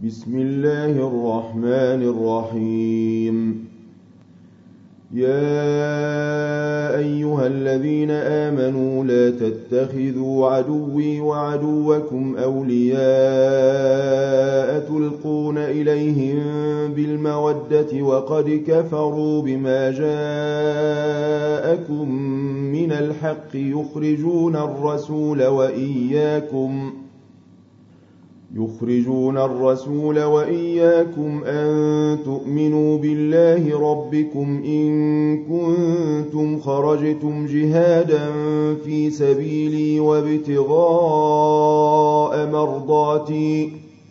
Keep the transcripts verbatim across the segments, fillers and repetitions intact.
بسم الله الرحمن الرحيم. يا أيها الذين آمنوا لا تتخذوا عدوي وعدوكم أولياء تلقون إليهم بالمودة وقد كفروا بما جاءكم من الحق يخرجون الرسول وإياكم يخرجون الرسول وإياكم أن تؤمنوا بالله ربكم إن كنتم خرجتم جهادا في سبيلي وابتغاء مرضاتي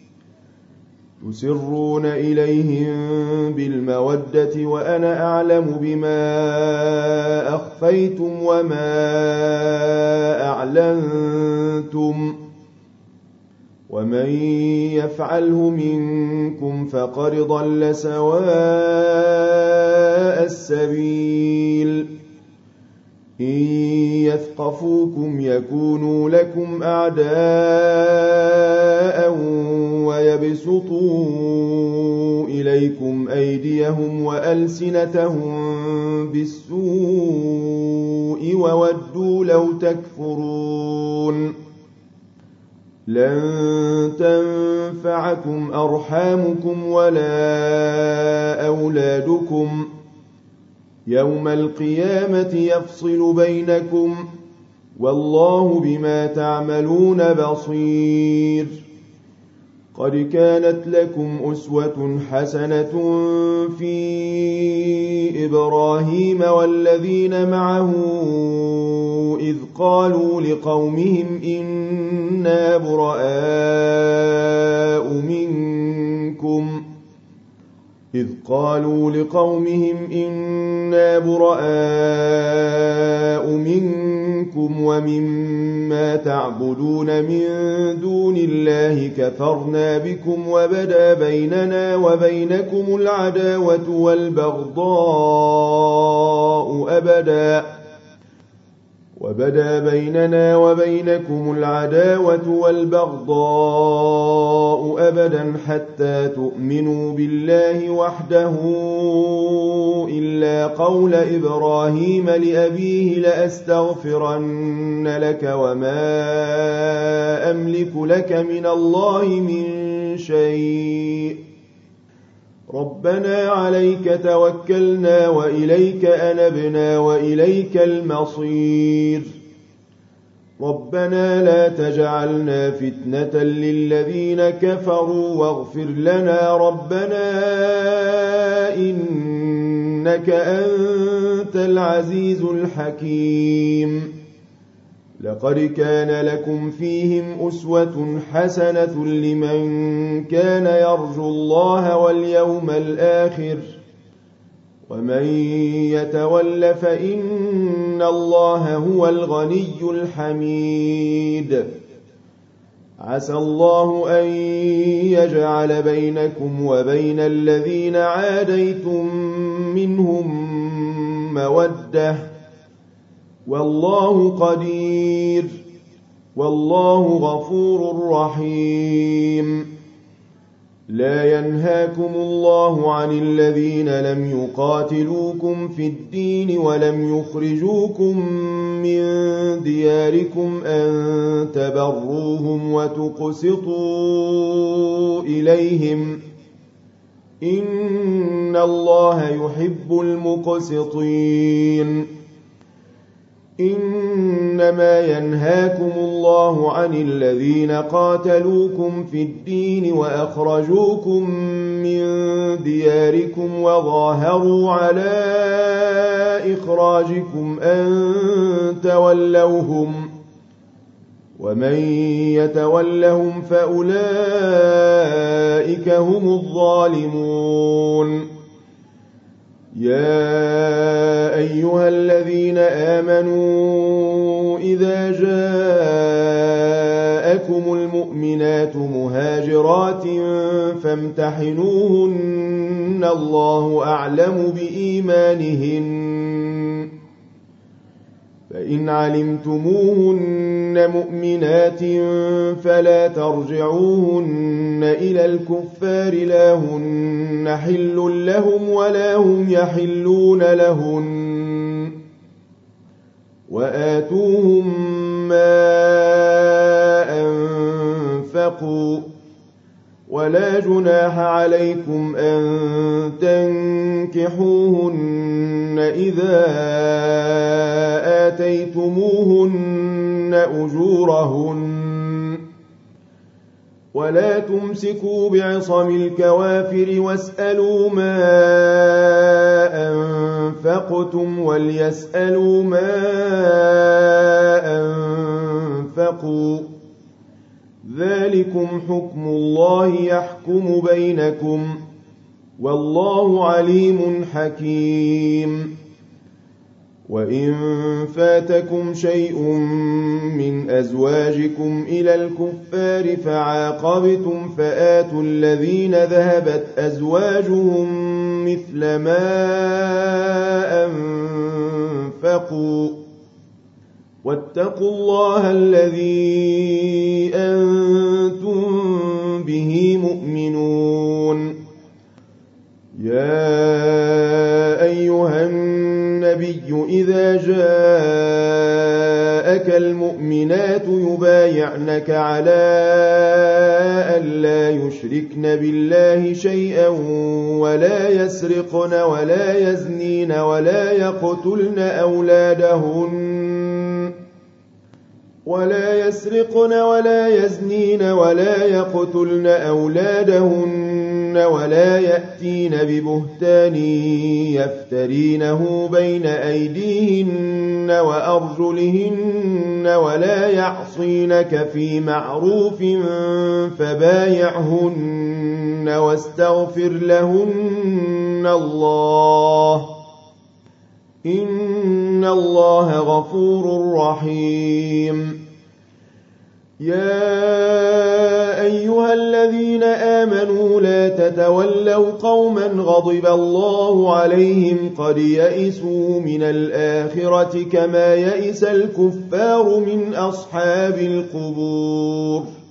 تسرون إليهم بالمودة وأنا أعلم بما أخفيتم وما أعلنتم ومن يفعله منكم فقد ضل سواء السبيل. إن يثقفوكم يكونوا لكم أعداء ويبسطوا إليكم أيديهم وألسنتهم بالسوء وودوا لو تكفرون. لن تنفعكم أرحامكم ولا أولادكم يوم القيامة يفصل بينكم والله بما تعملون بصير. قد كانت لكم أسوة حسنة في إبراهيم والذين معه إذ قالوا لقومهم إنا براء منكم إذ قالوا لقومهم إنا براء منكم ومما تعبدون من دون الله كفرنا بكم وبدا بيننا وبينكم العداوة والبغضاء أبدا وبدا بيننا وبينكم العداوة والبغضاء أبدا حتى تؤمنوا بالله وحده إلا قول إبراهيم لأبيه لأستغفرن لك وما أملك لك من الله من شيء ربنا عليك توكلنا وإليك أنبنا وإليك المصير. ربنا لا تجعلنا فتنة للذين كفروا واغفر لنا ربنا إنك أنت العزيز الحكيم. لقد كان لكم فيهم أسوة حسنة لمن كان يرجو الله واليوم الآخر ومن يتول فإن الله هو الغني الحميد. عسى الله أن يجعل بينكم وبين الذين عاديتم منهم مودة والله قدير والله غفور رحيم. لا ينهاكم الله عن الذين لم يقاتلوكم في الدين ولم يخرجوكم من دياركم أن تبروهم وتقسطوا إليهم إن الله يحب المقسطين. إنما ينهاكم الله عن الذين قاتلوكم في الدين وأخرجوكم من دياركم وظاهروا على إخراجكم أن تولوهم ومن يتولهم فأولئك هم الظالمون. يا أيها الذين آمنوا إذا جاءكم المؤمنات مهاجرات فامتحنوهن الله أعلم بإيمانهن فإن علمتموهن مؤمنات فلا ترجعوهن إلى الكفار لا هن حل لهم ولا هم يحلون لهن وآتوهم ما أنفقوا ولا جناح عليكم أن تنكحوهن إذا آتيتموهن أجورهن ولا تمسكوا بعصم الكوافر واسألوا ما أنفقتم وليسألوا ما أنفقوا ذلكم حكم الله يحكم بينكم والله عليم حكيم. وإن فاتكم شيء من أزواجكم إلى الكفار فعاقبتم فآتوا الذين ذهبت أزواجهم مثل ما أنفقوا واتقوا الله الذي أنتم به مؤمنون. يا أيها النبي إذا جاءك المؤمنات يبايعنك على أن لا يشركن بالله شيئا ولا يسرقن ولا يزنين ولا يقتلن أولادهن ولا يسرقن ولا يزنين ولا يقتلن أولادهن ولا يأتين ببهتان يفترينه بين أيديهن وأرجلهن ولا يعصينك في معروف فبايعهن واستغفر لهن الله إن الله غفور رحيم. يا أيها الذين آمنوا لا تتولوا قوما غضب الله عليهم قد يئسوا من الآخرة كما يئس الكفار من أصحاب القبور.